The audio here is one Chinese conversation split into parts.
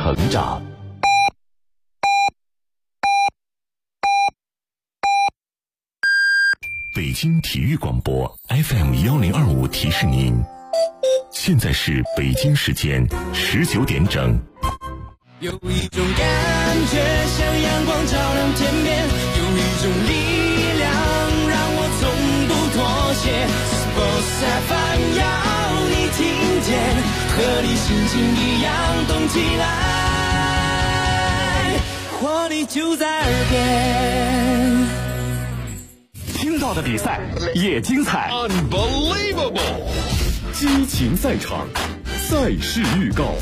成长。北京体育广播 FM1025 提示您，现在是北京时间19点整。 有一种感觉像阳光照亮天边，有一种力量让我从不妥协。Sports FM 要你听见，和你心情一样动起来，活力就在耳边。 听到的比赛也精彩 Unbelievable 激情赛场，赛事预告。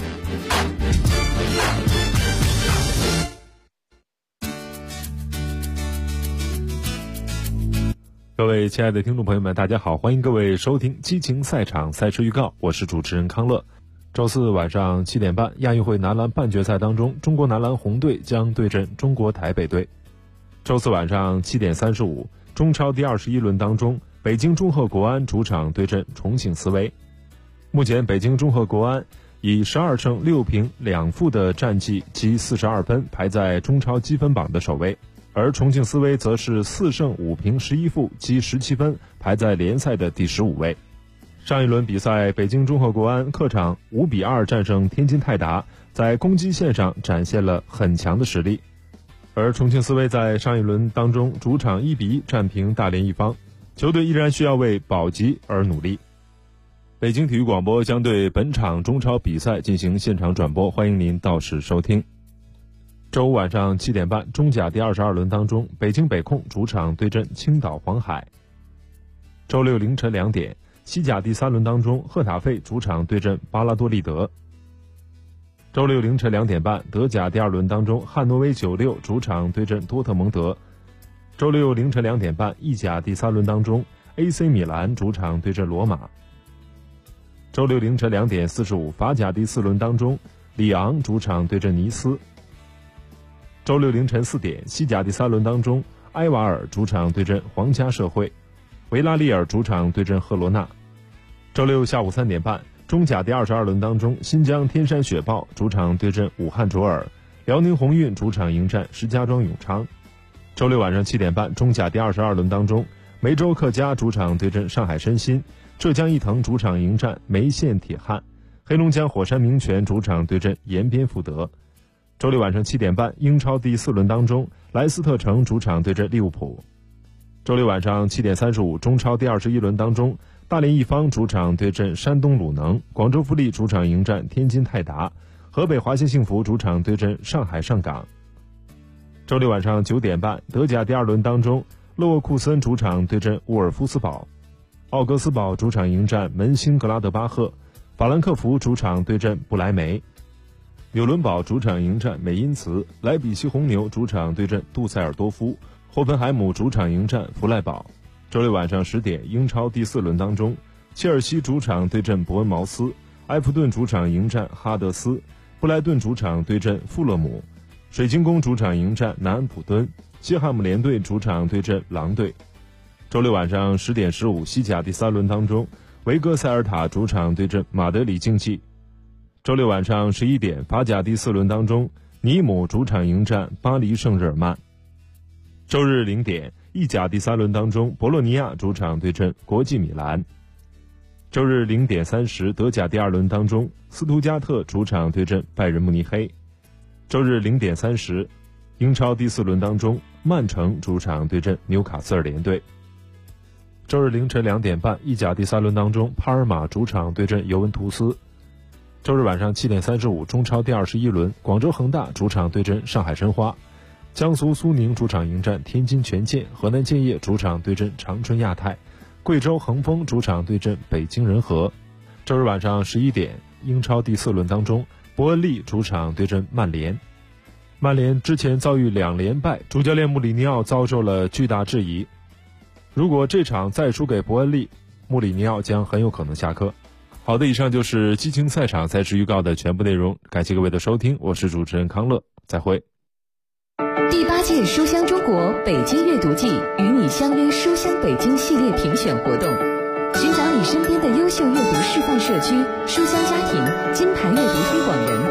各位亲爱的听众朋友们，大家好，欢迎各位收听激情赛场赛事预告，我是主持人康乐。周四晚上7点半，亚运会男篮半决赛当中，中国男篮红队将对阵中国台北队。周四晚上7点35，中超第21轮当中，北京中赫国安主场对阵重庆斯威。目前北京中赫国安以12胜6平2负的战绩积42分，排在中超积分榜的首位。而重庆斯威则是4胜5平11负积17分，排在联赛的第15位。上一轮比赛，北京中赫国安客场5比2战胜天津泰达，在攻击线上展现了很强的实力。而重庆斯威在上一轮当中主场1比1战平大连一方，球队依然需要为保级而努力。北京体育广播将对本场中超比赛进行现场转播，欢迎您到时收听。周五晚上7点半，中甲第22轮当中，北京北控主场对阵青岛黄海。周六凌晨2点，西甲第3轮当中，赫塔费主场对阵巴拉多利德。周六凌晨2点半，德甲第2轮当中，汉诺威96主场对阵多特蒙德。周六凌晨2点半，意甲第3轮当中， AC 米兰主场对阵罗马。周六凌晨2点45，法甲第4轮当中，里昂主场对阵尼斯。周六凌晨4点，西甲第3轮当中，埃瓦尔主场对阵皇家社会，维拉利尔主场对阵赫罗纳。周六下午3点半，中甲第22轮当中，新疆天山雪豹主场对阵武汉卓尔，辽宁宏运主场迎战石家庄永昌。周六晚上7点半，中甲第22轮当中，梅州客家主场对阵上海申鑫，浙江毅腾主场迎战梅县铁汉，黑龙江火山名泉主场对阵延边富德。周六晚上7点半，英超第4轮当中，莱斯特城主场对阵利物浦。周六晚上7点35，中超第21轮当中，大连一方主场对阵山东鲁能，广州富力主场迎战天津泰达，河北华夏幸福主场对阵上海上港。周六晚上9点半，德甲第2轮当中，勒沃库森主场对阵沃尔夫斯堡，奥格斯堡主场迎战门兴格拉德巴赫，法兰克福主场对阵不莱梅。纽伦堡主场迎战美因茨，莱比锡红牛主场对阵杜塞尔多夫，霍芬海姆主场迎战弗赖堡。周六晚上10点，英超第4轮当中，切尔西主场对阵伯恩茅斯，埃弗顿主场迎战哈德斯，布莱顿主场对阵富勒姆，水晶宫主场迎战南安普敦，西汉姆联队主场对阵狼队。周六晚上10点15，西甲第3轮当中，维戈塞尔塔主场对阵马德里竞技。周六晚上11点，法甲第4轮当中，尼姆主场迎战巴黎圣日耳曼。周日0点，意甲第3轮当中，博洛尼亚主场对阵国际米兰。周日0点30，德甲第2轮当中，斯图加特主场对阵拜仁慕尼黑。周日0点30，英超第4轮当中，曼城主场对阵纽卡斯尔联队。周日凌晨2点半，意甲第3轮当中，帕尔马主场对阵尤文图斯。周日晚上7点35，中超第21轮，广州恒大主场对阵上海申花，江苏苏宁主场迎战天津权健，河南建业主场对阵长春亚泰，贵州恒丰主场对阵北京人和。周日晚上11点，英超第4轮当中，伯恩利主场对阵曼联。曼联之前遭遇2连败，主教练穆里尼奥遭受了巨大质疑，如果这场再输给伯恩利，穆里尼奥将很有可能下课。好的，以上就是激情赛场赛事预告的全部内容，感谢各位的收听，我是主持人康乐，再会。 第8届书香中国北京阅读季与你相约书香北京系列评选活动，寻找你身边的优秀阅读示范社区、书香家庭、金牌阅读推广人、最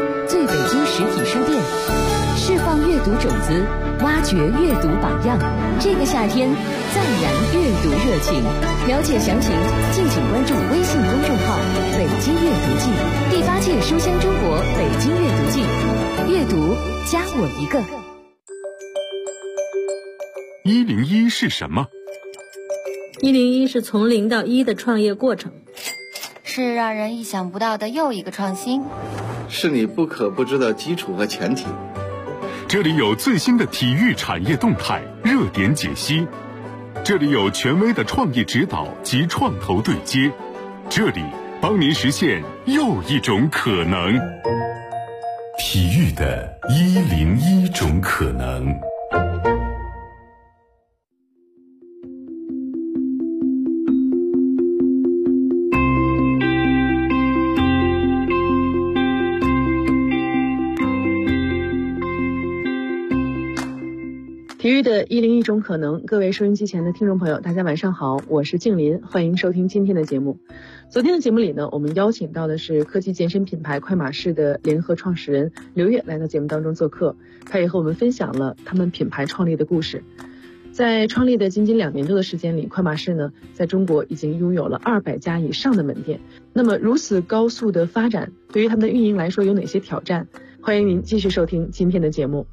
北京实体书店，释放阅读种子，挖掘阅读榜样。这个夏天，再燃阅读热情。了解详情，敬请关注微信公众号“北京阅读季”，第8届书香中国北京阅读季，阅读加我一个。 101是什么 ？101是从0到1的创业过程， 是让人意想不到的又一个创新， 是你不可不知的基础和前提。 这里有最新的体育产业动态、热点解析，这里有权威的创业指导及创投对接，这里帮您实现又一种可能。体育的101种可能。 体育的101种可能，各位收音机前的听众朋友，大家晚上好，我是静林，欢迎收听今天的节目。昨天的节目里呢，我们邀请到的是科技健身品牌快马仕的联合创始人刘烨来到节目当中做客，他也和我们分享了他们品牌创立的故事。在创立的仅仅2年多的时间里，快马仕呢在中国已经拥有了200家以上的门店。那么如此高速的发展，对于他们的运营来说有哪些挑战？欢迎您继续收听今天的节目。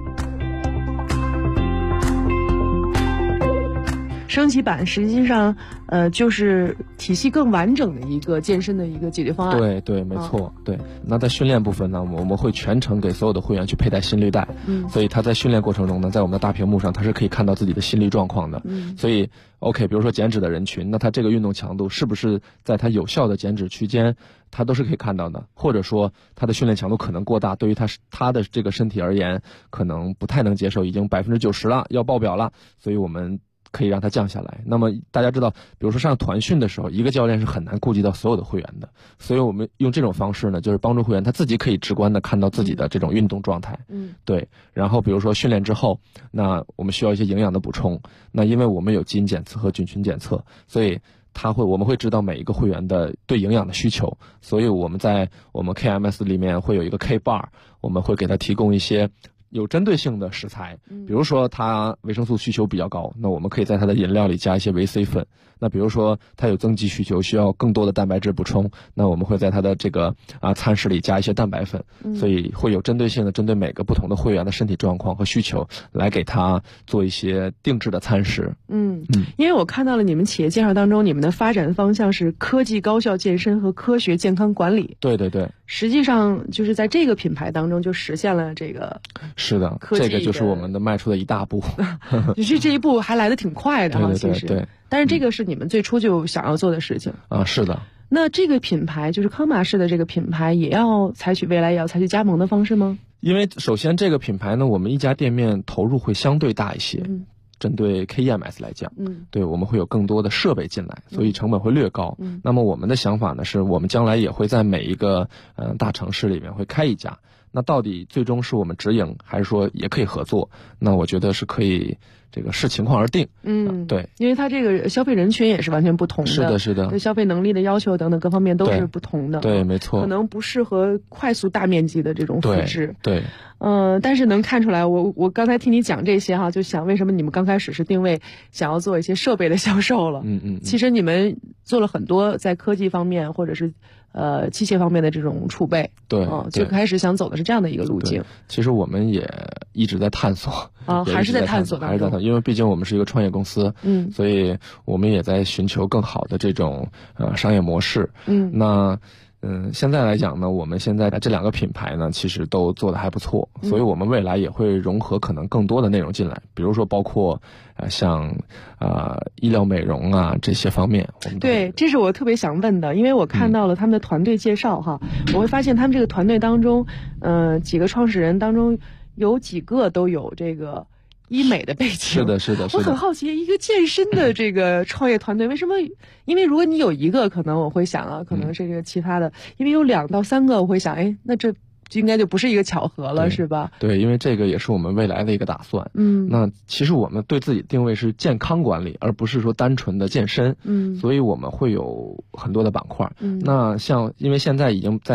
升级版实际上就是体系更完整的一个健身的一个解决方案。 对，没错。对，那在训练部分呢，我们会全程给所有的会员去佩戴心率带，所以他在训练过程中呢，在我们的大屏幕上他是可以看到自己的心率状况的。所以 OK， 比如说减脂的人群，那他这个运动强度是不是在他有效的减脂区间，他都是可以看到的。或者说他的训练强度可能过大，对于他的这个身体而言可能不太能接受，已经90%了，要爆表了，所以我们可以让它降下来。那么大家知道，比如说上团训的时候，一个教练是很难顾及到所有的会员的，所以我们用这种方式呢，就是帮助会员他自己可以直观的看到自己的这种运动状态。对。然后比如说训练之后，那我们需要一些营养的补充，那因为我们有基因检测和菌群检测，所以我们会知道每一个会员的对营养的需求，所以我们在我们 KMS 里面会有一个 K bar， 我们会给他提供一些有针对性的食材，比如说他维生素需求比较高，那我们可以在他的饮料里加一些维 C 粉。那比如说他有增肌需求，需要更多的蛋白质补充，那我们会在他的这个餐食里加一些蛋白粉。所以会有针对性的针对每个不同的会员的身体状况和需求来给他做一些定制的餐食。 因为我看到了你们企业介绍当中，你们的发展方向是科技高效健身和科学健康管理。 对， 实际上就是在这个品牌当中就实现了这个。 是的，这个就是我们的迈出的一大步。 就是这一步还来得挺快的哈，其实。对。但是这个是你们最初就想要做的事情。 是的。 那这个品牌就是康马仕的这个品牌，未来也要采取加盟的方式吗？ 因为首先这个品牌呢，我们一家店面投入会相对大一些。针对 KEMS 来讲，对，我们会有更多的设备进来，所以成本会略高。那么我们的想法呢，是我们将来也会在每一个大城市里面会开一家。那到底最终是我们直营，还是说也可以合作？那我觉得是可以，这个视情况而定。对， 因为它这个消费人群也是完全不同的。 是的， 对消费能力的要求等等各方面都是不同的。 对，没错。 可能不适合快速大面积的这种复制。 对。 但是能看出来，我刚才听你讲这些哈，就想为什么你们刚开始是定位想要做一些设备的销售了。其实你们做了很多在科技方面或者是器械方面的这种储备。 对。 就开始想走的是这样的一个路径。 其实我们也一直在探索。 还是在探索当中。 因为毕竟我们是一个创业公司。所以我们也在寻求更好的这种商业模式。现在来讲呢，我们现在这2个品牌呢，其实都做得还不错，所以我们未来也会融合可能更多的内容进来，比如说包括像医疗美容这些方面。 对，这是我特别想问的，因为我看到了他们的团队介绍哈，我会发现他们这个团队当中，几个创始人当中有几个都有这个医美的背景。 是的。 我很好奇，一个健身的这个创业团队为什么？因为如果你有一个，可能我会想可能这个其他的，因为有2到3个，我会想，那这应该就不是一个巧合了，是吧？ 对，因为这个也是我们未来的一个打算。那其实我们对自己定位是健康管理，而不是说单纯的健身。所以我们会有很多的板块。那因为现在已经在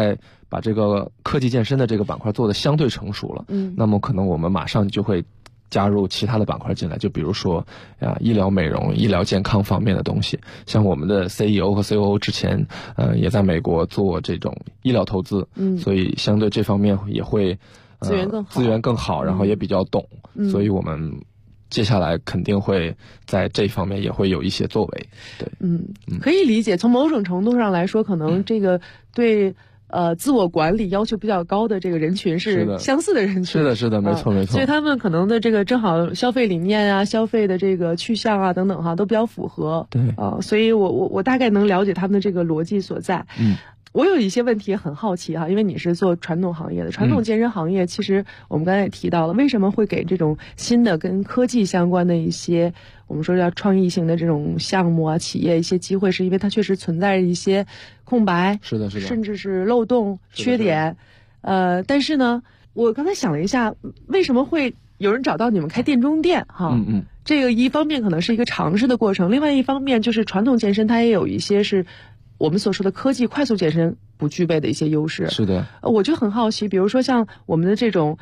把这个科技健身的这个板块做得相对成熟了，那么可能我们马上就会加入其他的板块进来，就比如说医疗美容、医疗健康方面的东西。像我们的 CEO 和 COO 之前也在美国做这种医疗投资，所以相对这方面也会资源更好， 然后也比较懂，所以我们接下来肯定会在这方面也会有一些作为。对， 可以理解。从某种程度上来说，可能这个对自我管理要求比较高的这个人群是相似的人群。 是的，没错。 所以他们可能的这个正好消费理念啊、消费的这个去向啊等等哈，都比较符合。 对所以我大概能了解他们的这个逻辑所在。我有一些问题很好奇哈，因为你是做传统行业的，传统健身行业其实我们刚才也提到了，为什么会给这种新的跟科技相关的一些我们说叫创意性的这种项目啊、企业一些机会，是因为它确实存在着一些空白， 是的， 甚至是漏洞、缺点。但是呢，我刚才想了一下，为什么会有人找到你们开店中店哈？这个一方面可能是一个尝试的过程，另外一方面就是传统健身它也有一些是我们所说的科技快速健身不具备的一些优势。 是的， 我就很好奇，比如说像我们的这种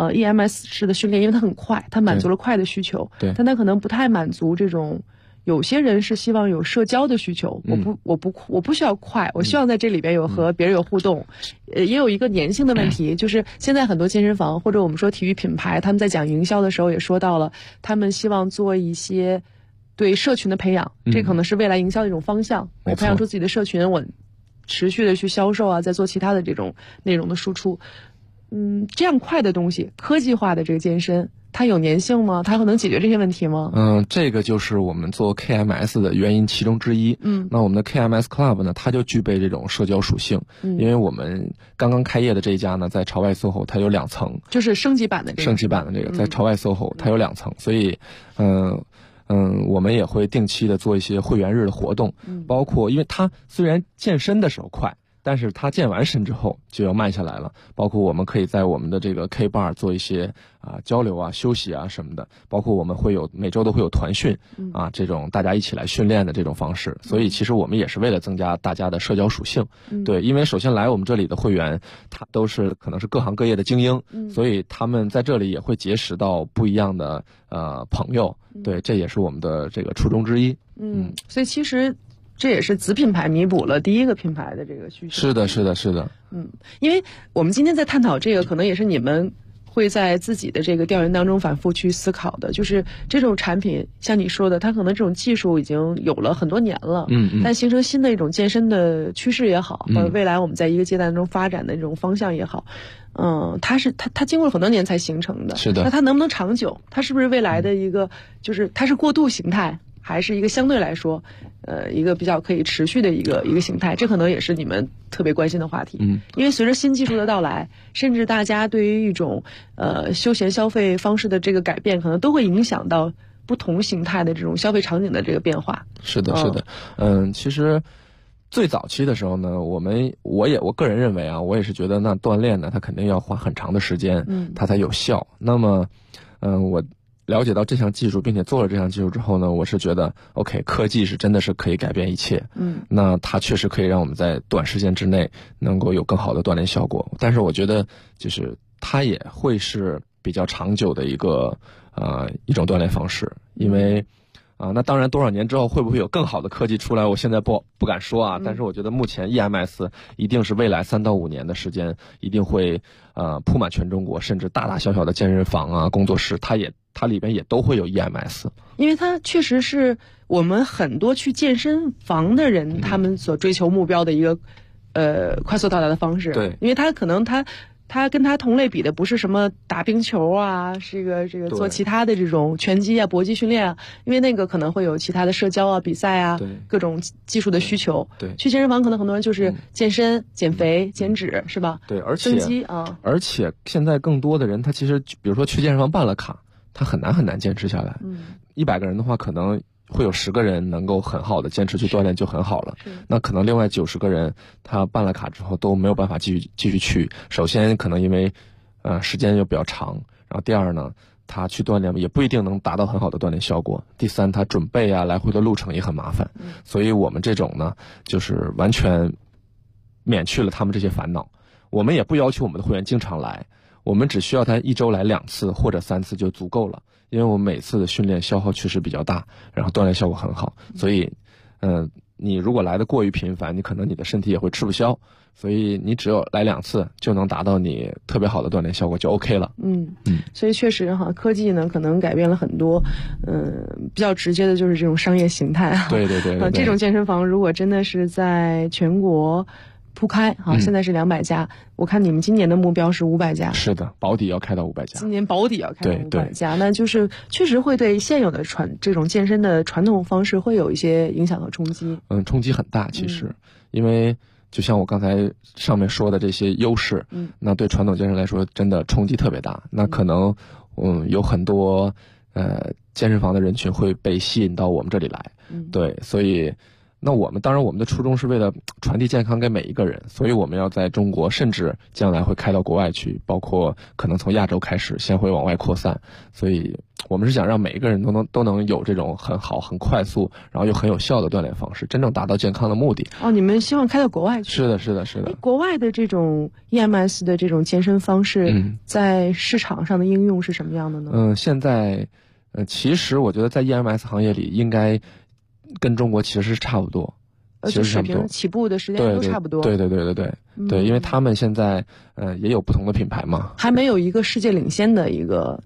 EMS 式的训练，因为它很快，它满足了快的需求， 对， 但它可能不太满足这种有些人是希望有社交的需求。我不需要快，我希望在这里边有和别人有互动。也有一个粘性的问题，就是现在很多健身房或者我们说体育品牌，他们在讲营销的时候也说到了，他们希望做一些对社群的培养，这可能是未来营销的一种方向。我培养出自己的社群，我持续的去销售啊，再做其他的这种内容的输出。这样快的东西，科技化的这个健身，它有粘性吗？它能解决这些问题吗？ 这个就是我们做 KMS 的原因其中之一。那我们的 KMS Club 呢，它就具备这种社交属性。因为我们刚刚开业的这一家呢，在朝外 SOHO 它有2层， 就是升级版的这个，在朝外 SOHO 它有2层，所以我们也会定期的做一些会员日的活动，包括因为它虽然健身的时候快，但是它健完身之后就要慢下来了。包括我们可以在我们的这个 K Bar 做一些交流啊、休息啊什么的，包括我们会有每周都会有团训这种大家一起来训练的这种方式。所以其实我们也是为了增加大家的社交属性。对，因为首先来我们这里的会员，他都是可能是各行各业的精英，所以他们在这里也会结识到不一样的朋友。对，这也是我们的这个初衷之一。 所以其实这也是子品牌弥补了第一个品牌的这个需求。 是的。 因为我们今天在探讨这个，可能也是你们会在自己的这个调研当中反复去思考的，就是这种产品，像你说的，它可能这种技术已经有了很多年了，但形成新的一种健身的趋势也好，或者未来我们在一个阶段中发展的这种方向也好，它经过了很多年才形成的。 是的。 那它能不能长久？它是不是未来的一个，就是它是过渡形态，还是一个相对来说，一个比较可以持续的一个形态？这可能也是你们特别关心的话题。因为随着新技术的到来，甚至大家对于一种休闲消费方式的这个改变，可能都会影响到不同形态的这种消费场景的这个变化。 是的。其实最早期的时候呢，我个人认为啊，我也是觉得那锻炼呢，它肯定要花很长的时间，它才有效。那么，我了解到这项技术，并且做了这项技术之后呢，我是觉得 OK， 科技是真的是可以改变一切。那它确实可以让我们在短时间之内能够有更好的锻炼效果。但是我觉得就是它也会是比较长久的一种锻炼方式，因为那当然多少年之后会不会有更好的科技出来，我现在不敢说啊。但是我觉得目前 EMS 一定是未来3到5年的时间一定会铺满全中国，甚至大大小小的健身房啊、工作室，它里边也都会有 EMS。 因为它确实是我们很多去健身房的人他们所追求目标的一个快速到达的方式。 对， 因为它可能他跟他同类比的不是什么打冰球啊，这个做其他的这种拳击啊、搏击训练啊，因为那个可能会有其他的社交啊、比赛啊，各种技术的需求。 对， 去健身房可能很多人就是健身、减肥、减脂，是吧？ 对，而且增肌啊。 而且现在更多的人，他其实比如说去健身房办了卡，他很难坚持下来。100个人的话，可能会有10个人能够很好的坚持去锻炼就很好了。那可能另外90个人他办了卡之后都没有办法继续去。首先可能因为时间又比较长，然后第二呢，他去锻炼也不一定能达到很好的锻炼效果。第三，他准备啊来回的路程也很麻烦。所以我们这种呢，就是完全免去了他们这些烦恼。 我们也不要求我们的会员经常来，我们只需要他1周来2次或者3次就足够了，因为我们每次的训练消耗确实比较大，然后锻炼效果很好，所以你如果来的过于频繁，你可能你的身体也会吃不消，所以你只有来2次就能达到你特别好的锻炼效果就 OK 了。 所以确实哈，科技呢可能改变了很多，比较直接的就是这种商业形态啊。 对， 这种健身房如果真的是在全国铺开现在是200家，我看你们今年的目标是500家。 是的，保底要开到500家。 今年保底要开到500家，那就是确实会对现有的这种健身的传统方式会有一些影响和冲击。 冲击很大，其实，因为就像我刚才上面说的这些优势，那对传统健身来说真的冲击特别大。那可能有很多健身房的人群会被吸引到我们这里来，对，所以。那当然我们的初衷是为了传递健康给每一个人，所以我们要在中国，甚至将来会开到国外去，包括可能从亚洲开始，先会往外扩散。所以我们是想让每一个人都能有这种很好、很快速，然后又很有效的锻炼方式，真正达到健康的目的。 你们希望开到国外去？ 是的。 国外的这种 EMS 的这种健身方式，在市场上的应用是什么样的呢？ 现在其实我觉得在 EMS 行业里应该跟中国其实是差不多，其实水平起步的时间都差不多。 对，因为他们现在也有不同的品牌嘛， 还没有一个世界领先的一个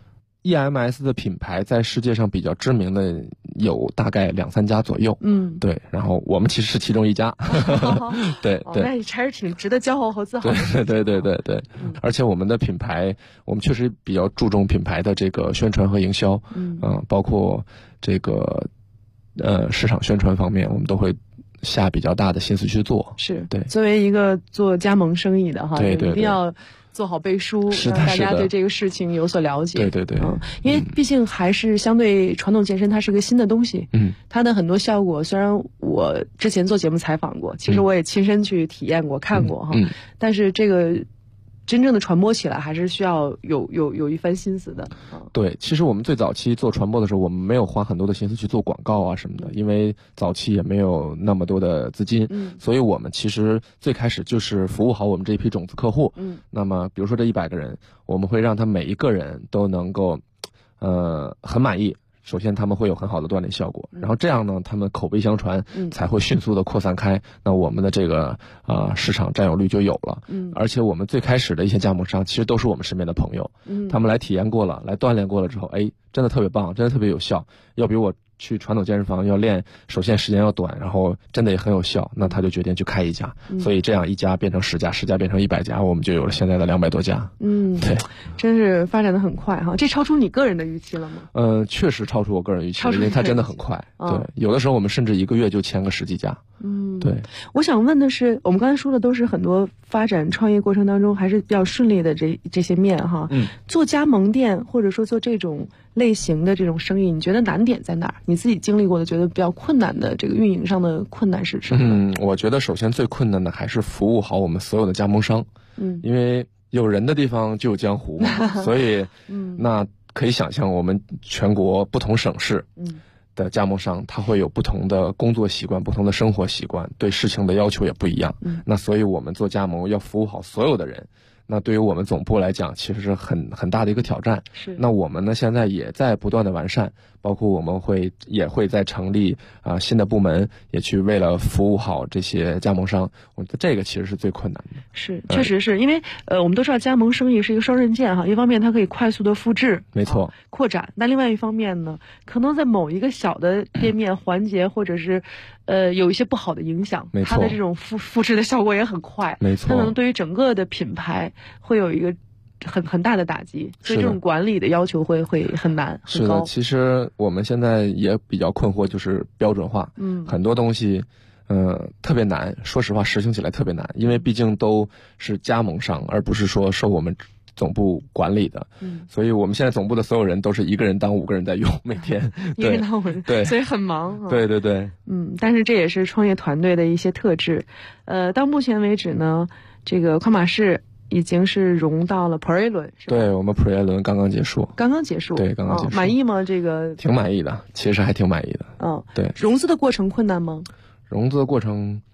EMS 的品牌，在世界上比较知名的有大概2-3家左右。对，然后我们其实是其中一家。对， 那还是挺值得骄傲和自豪的。 对，而且我们的品牌，我们确实比较注重品牌的这个宣传和营销，包括这个市场宣传方面，我们都会下比较大的心思去做。 是， 对。 作为一个做加盟生意的哈， 对， 一定要做好背书，让大家对这个事情有所了解。 对， 因为毕竟还是相对传统健身，它是个新的东西。它的很多效果，虽然我之前做节目采访过，其实我也亲身去体验过、看过哈，但是这个真正的传播起来还是需要有一番心思的。 对，其实我们最早期做传播的时候，我们没有花很多的心思去做广告啊什么的，因为早期也没有那么多的资金，所以我们其实最开始就是服务好我们这一批种子客户。那么比如说这100个人，我们会让他每一个人都能够很满意。首先他们会有很好的锻炼效果，然后这样呢，他们口碑相传，才会迅速的扩散开，那我们的这个市场占有率就有了。而且我们最开始的一些加盟商其实都是我们身边的朋友，他们来体验过了，来锻炼过了之后，真的特别棒，真的特别有效，要比我去传统健身房要练，首先时间要短，然后真的也很有效，那他就决定去开一家，所以这样1家变成10家，10家变成100家，我们就有了现在的200多家。对， 真是发展的很快哈。这超出你个人的预期了吗？ 确实超出我个人预期，因为它真的很快。对，有的时候我们甚至1个月就签个10几家。对。 我想问的是，我们刚才说的都是很多发展创业过程当中还是比较顺利的这些面哈。做加盟店或者说做这种类型的这种生意，你觉得难点在哪儿？你自己经历过的觉得比较困难的这个运营上的困难是什么？ 我觉得首先最困难的还是服务好我们所有的加盟商。因为有人的地方就有江湖嘛，所以那可以想象我们全国不同省市的加盟商，他会有不同的工作习惯、不同的生活习惯，对事情的要求也不一样。那所以我们做加盟要服务好所有的人。那对于我们总部来讲，其实是很大的一个挑战。 是。那我们呢，现在也在不断的完善，包括我们也会在成立新的部门，也去为了服务好这些加盟商。我觉得这个其实是最困难的。 是，确实是因为我们都知道加盟生意是一个双刃剑哈，一方面它可以快速的复制， 没错， 扩展，但另外一方面呢，可能在某一个小的店面环节或者是有一些不好的影响，它的这种复制的效果也很快， 没错， 它可能对于整个的品牌会有一个很大的打击，所以这种管理的要求会很难，很高。 是的，其实我们现在也比较困惑，就是标准化，很多东西特别难，说实话实行起来特别难，因为毕竟都是加盟商，而不是说受我们总部管理的，所以我们现在总部的所有人都是1个人当5个人在用，每天 1个人当5个人，对，所以很忙。 对， 但是这也是创业团队的一些特质。到目前为止呢，这个跨马式已经是融到了 Pro A 轮，是吧？ 对，我们 Pro A 轮刚刚结束。对，刚刚结束。 满意吗？这个挺满意的，其实还挺满意的。 对。融资的过程困难吗？ 融资的过程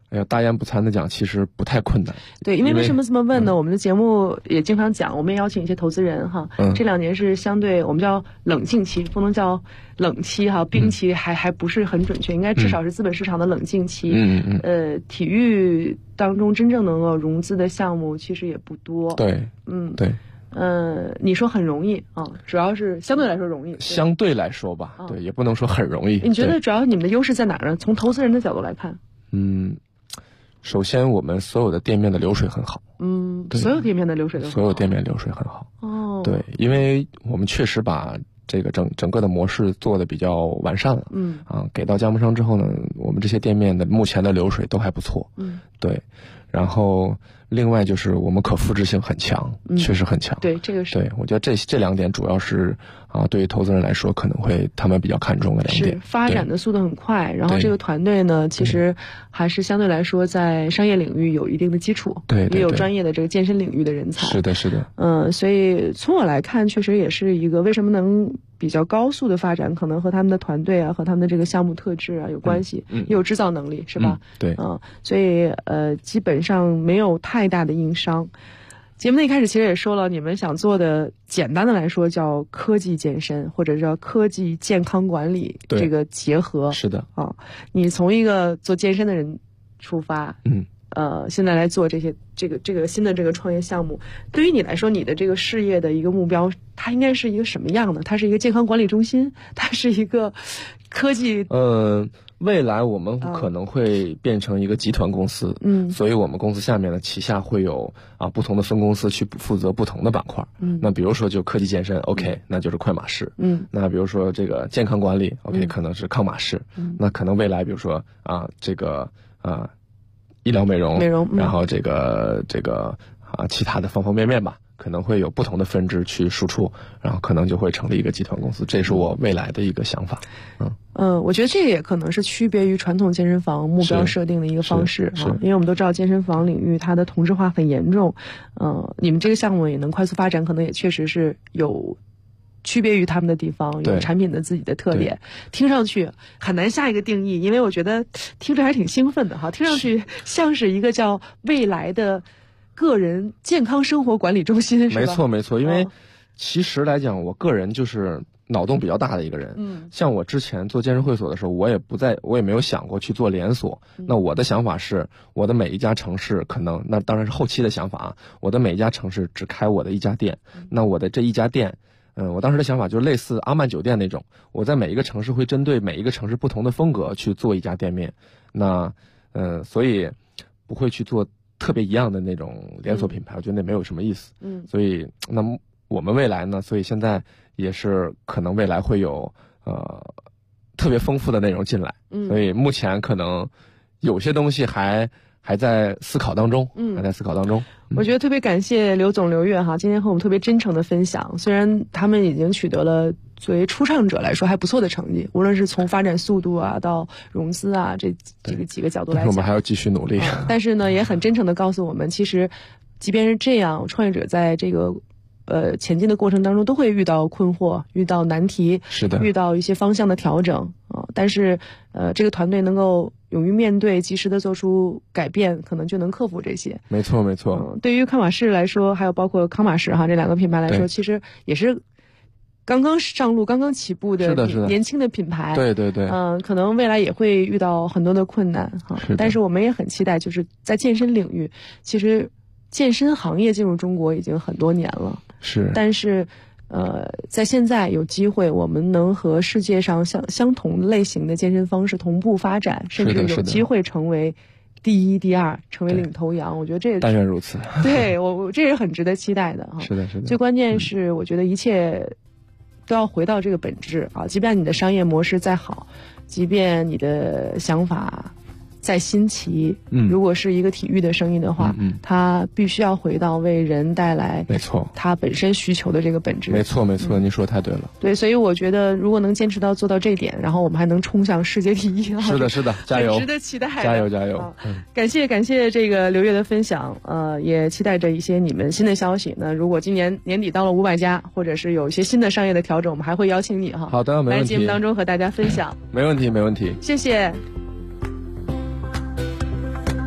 哎呀，大言不惭的讲，其实不太困难。 对，因为什么这么问呢？我们的节目也经常讲，我们也邀请一些投资人哈。这2年是相对我们叫冷静期，不能叫冷期哈，冰期还不是很准确，应该至少是资本市场的冷静期。体育当中真正能够融资的项目其实也不多。 对，对。 你说很容易啊，主要是相对来说容易。 相对来说吧，对，也不能说很容易。 你觉得主要你们的优势在哪儿呢？从投资人的角度来看。 首先我们所有的店面的流水很好。 所有店面的流水都很好。 所有店面流水很好。对，因为我们确实把这个整个的模式做得比较完善了。给到加盟商之后呢，我们这些店面的目前的流水都还不错。对。然后另外就是我们可复制性很强，确实很强。 对，这个是。 对，我觉得这2点主要是对于投资人来说可能会他们比较看重的2点。 是发展的速度很快，然后这个团队呢，其实还是相对来说在商业领域有一定的基础， 对， 也有专业的这个健身领域的人才。 是的，是的。 所以从我来看，确实也是一个为什么能比较高速的发展，可能和他们的团队啊，和他们的这个项目特质啊有关系，也有制造能力，是吧？ 对。 所以基本上没有太大的硬伤。节目的一开始其实也说了，你们想做的简单的来说叫科技健身，或者叫科技健康管理这个结合。 是的。 你从一个做健身的人出发，现在来做这个新的这个创业项目，对于你来说，你的这个事业的一个目标，它应该是一个什么样的？它是一个健康管理中心，它是一个科技。 未来我们可能会变成一个集团公司，所以我们公司下面的旗下会有不同的分公司去负责不同的板块。那比如说就科技健身，OK， 那就是快马仕。那比如说这个健康管理，OK，可能是康马仕。那可能未来比如说这个医疗美容，然后这个其他的方方面面吧，可能会有不同的分支去输出，然后可能就会成立一个集团公司，这是我未来的一个想法。 我觉得这个也可能是区别于传统健身房目标设定的一个方式因为我们都知道健身房领域它的同质化很严重。你们这个项目也能快速发展，可能也确实是有区别于他们的地方，有产品的自己的特点。听上去很难下一个定义，因为我觉得听着还挺兴奋的哈，听上去像是一个叫未来的个人健康生活管理中心，是吧？ 没错，因为其实来讲，我个人就是脑洞比较大的一个人。像我之前做健身会所的时候，我也没有想过去做连锁。那我的想法是，我的每一家城市可能，那当然是后期的想法我的每一家城市只开我的一家店。那我的这一家店，我当时的想法就是类似阿曼酒店那种，我在每一个城市会针对每一个城市不同的风格去做一家店面。那所以不会去做特别一样的那种连锁品牌，我觉得那没有什么意思。所以那么我们未来呢，所以现在也是可能未来会有特别丰富的内容进来。所以目前可能有些东西还在思考当中， 我觉得特别感谢刘总刘越哈，今天和我们特别真诚的分享。虽然他们已经取得了作为初创者来说还不错的成绩，无论是从发展速度到融资这几个角度来讲， 我们还要继续努力。 但是呢，也很真诚的告诉我们，其实即便是这样，创业者在这个前进的过程当中都会遇到困惑，遇到难题， 是的， 遇到一些方向的调整但是这个团队能够勇于面对，及时的做出改变，可能就能克服这些。 没错。 对于康马仕来说，还有包括康马仕这2个品牌来说，其实也是刚刚上路、刚刚起步的年轻的品牌。 对。 可能未来也会遇到很多的困难但是我们也很期待，就是在健身领域，其实健身行业进入中国已经很多年了。 是。 但是在现在有机会，我们能和世界上相同类型的健身方式同步发展，甚至有机会成为第一、第二，成为领头羊。我觉得这但愿如此。 对我这是很值得期待的是的。 最关键是，我觉得一切都要回到这个本质即便你的商业模式再好，即便你的想法再新奇，如果是一个体育的生意的话，它必须要回到为人带来它本身需求的这个本质。 没错，您说的太对了。 对，所以我觉得如果能坚持到做到这一点，然后我们还能冲向世界第一是的，加油， 值得期待。 加油感谢这个刘越的分享，也期待着一些你们新的消息。那如果今年年底到了500家，或者是有一些新的商业的调整，我们还会邀请你好的，没问题， 来节目当中和大家分享。 没问题， 谢谢。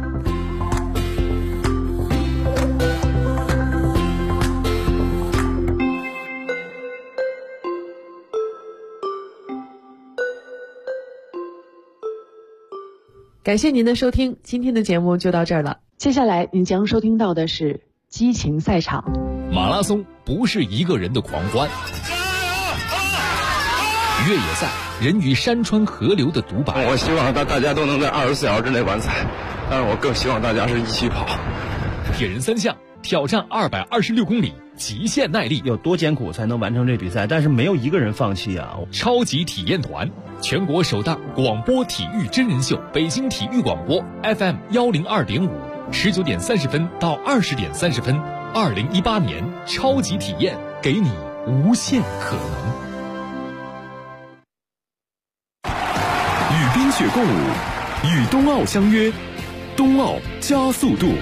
感谢您的收听，今天的节目就到这儿了。接下来您将收听到的是激情赛场。 马拉松不是一个人的狂欢，越野赛人与山川河流的独白。 我希望大家都能在24小时之内完赛，但是我更希望大家是一起跑。 铁人三项挑战226公里，极限耐力， 有多艰苦才能完成这比赛？但是没有一个人放弃啊！ 超级体验团，全国首档广播体育真人秀，北京体育广播 FM 102.5，19点30分到20点30分，2018年超级体验，给你无限可能。 与冰雪共舞，与冬奥相约，冬奥加速度。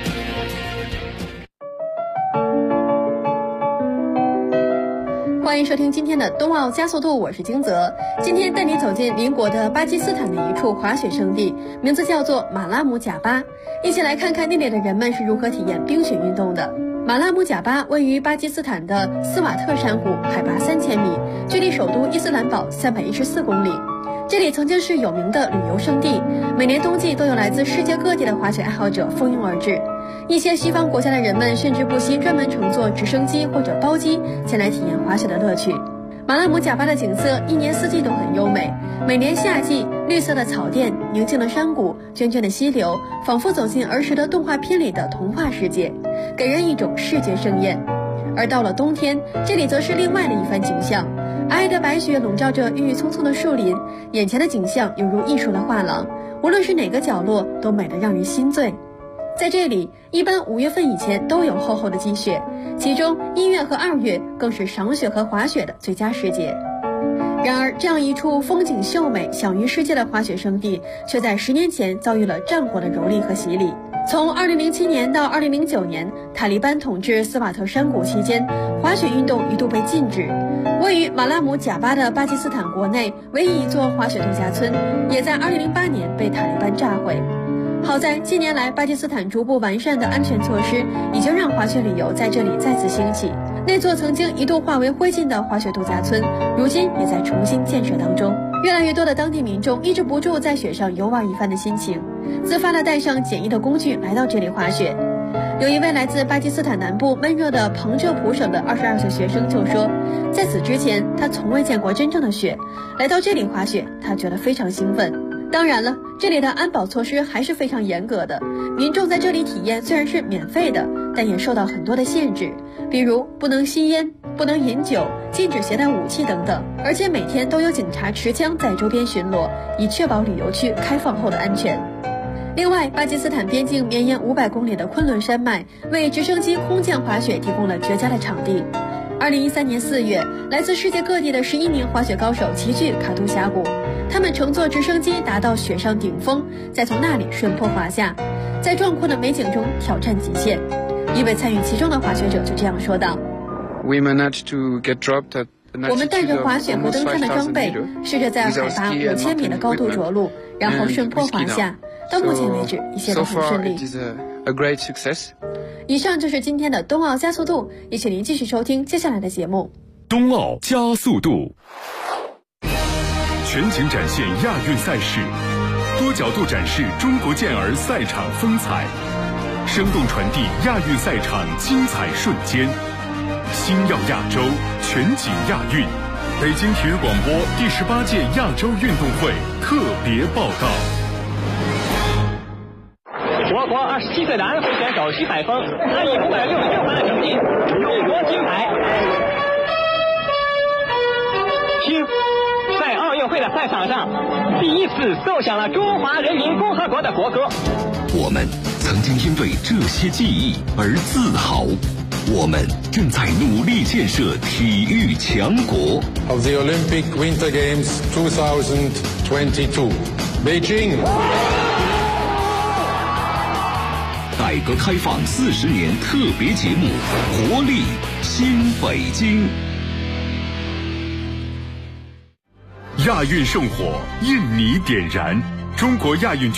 欢迎收听今天的冬奥加速度，我是金泽。今天带你走进邻国的巴基斯坦的一处滑雪胜地，名字叫做马拉姆贾巴。一起来看看那里的人们是如何体验冰雪运动的。马拉姆贾巴位于巴基斯坦的斯瓦特山谷，海拔3000米，距离首都伊斯兰堡314公里。这里曾经是有名的旅游胜地，每年冬季都有来自世界各地的滑雪爱好者蜂拥而至。一些西方国家的人们甚至不惜专门乘坐直升机或者包机前来体验滑雪的乐趣。马拉姆贾巴的景色一年四季都很优美，每年夏季，绿色的草甸，宁静的山谷，涓涓的溪流，仿佛走进儿时的动画片里的童话世界，给人一种视觉盛宴。而到了冬天，这里则是另外的一番景象。皑皑的白雪笼罩着郁郁葱葱的树林，眼前的景象犹如艺术的画廊，无论是哪个角落都美得让人心醉。在这里，一般5月份以前都有厚厚的积雪，其中1月和2月更是赏雪和滑雪的最佳时节。然而，这样一处风景秀美、享誉世界的滑雪胜地，却在10年前遭遇了战火的蹂躏和洗礼。从2007年到2009年，塔利班统治斯瓦特山谷期间，滑雪运动一度被禁止。位于马拉姆贾巴的巴基斯坦国内唯一一座滑雪度假村，也在2008年被塔利班炸毁。好在近年来巴基斯坦逐步完善的安全措施，已经让滑雪旅游在这里再次兴起。那座曾经一度化为灰烬的滑雪度假村，如今也在重新建设当中。越来越多的当地民众抑制不住在雪上游玩一番的心情，自发地带上简易的工具来到这里滑雪。有一位来自巴基斯坦南部闷热的彭浙普省的22岁学生就说，在此之前他从未见过真正的雪，来到这里滑雪他觉得非常兴奋。当然了，这里的安保措施还是非常严格的，民众在这里体验虽然是免费的，但也受到很多的限制，比如不能吸烟，不能饮酒，禁止携带武器等等，而且每天都有警察持枪在周边巡逻，以确保旅游区开放后的安全。另外，巴基斯坦边境绵延500公里的昆仑山脉为直升机空降滑雪提供了绝佳的场地。2013年4月，来自世界各地的11名滑雪高手齐聚卡图峡谷，他们乘坐直升机达到雪上顶峰，再从那里顺坡滑下，在壮阔的美景中挑战极限。一位参与其中的滑雪者就这样说道： 我们带着滑雪和登山的装备，试着在海拔5000米的高度着陆，然后顺坡滑下。到目前为止，一切都很顺利。以上就是今天的冬奥加速度，也请您继续收听接下来的节目。 冬奥加速度，全景展现亚运赛事，多角度展示中国健儿赛场风采，生动传递亚运赛场精彩瞬间。星耀亚洲，全景亚运，北京体育广播第18届亚洲运动会特别报道。 我国27岁的安徽选手徐海峰，他以566分的成绩勇夺金牌。听，在奥运会的赛场上，第一次奏响了中华人民共和国的国歌。 我们曾经因为这些记忆而自豪，我们正在努力建设体育强国。 Of the Olympic Winter Games 2022, Beijing。 改革开放40年特别节目，活力新北京。亚运圣火，印尼点燃，中国亚运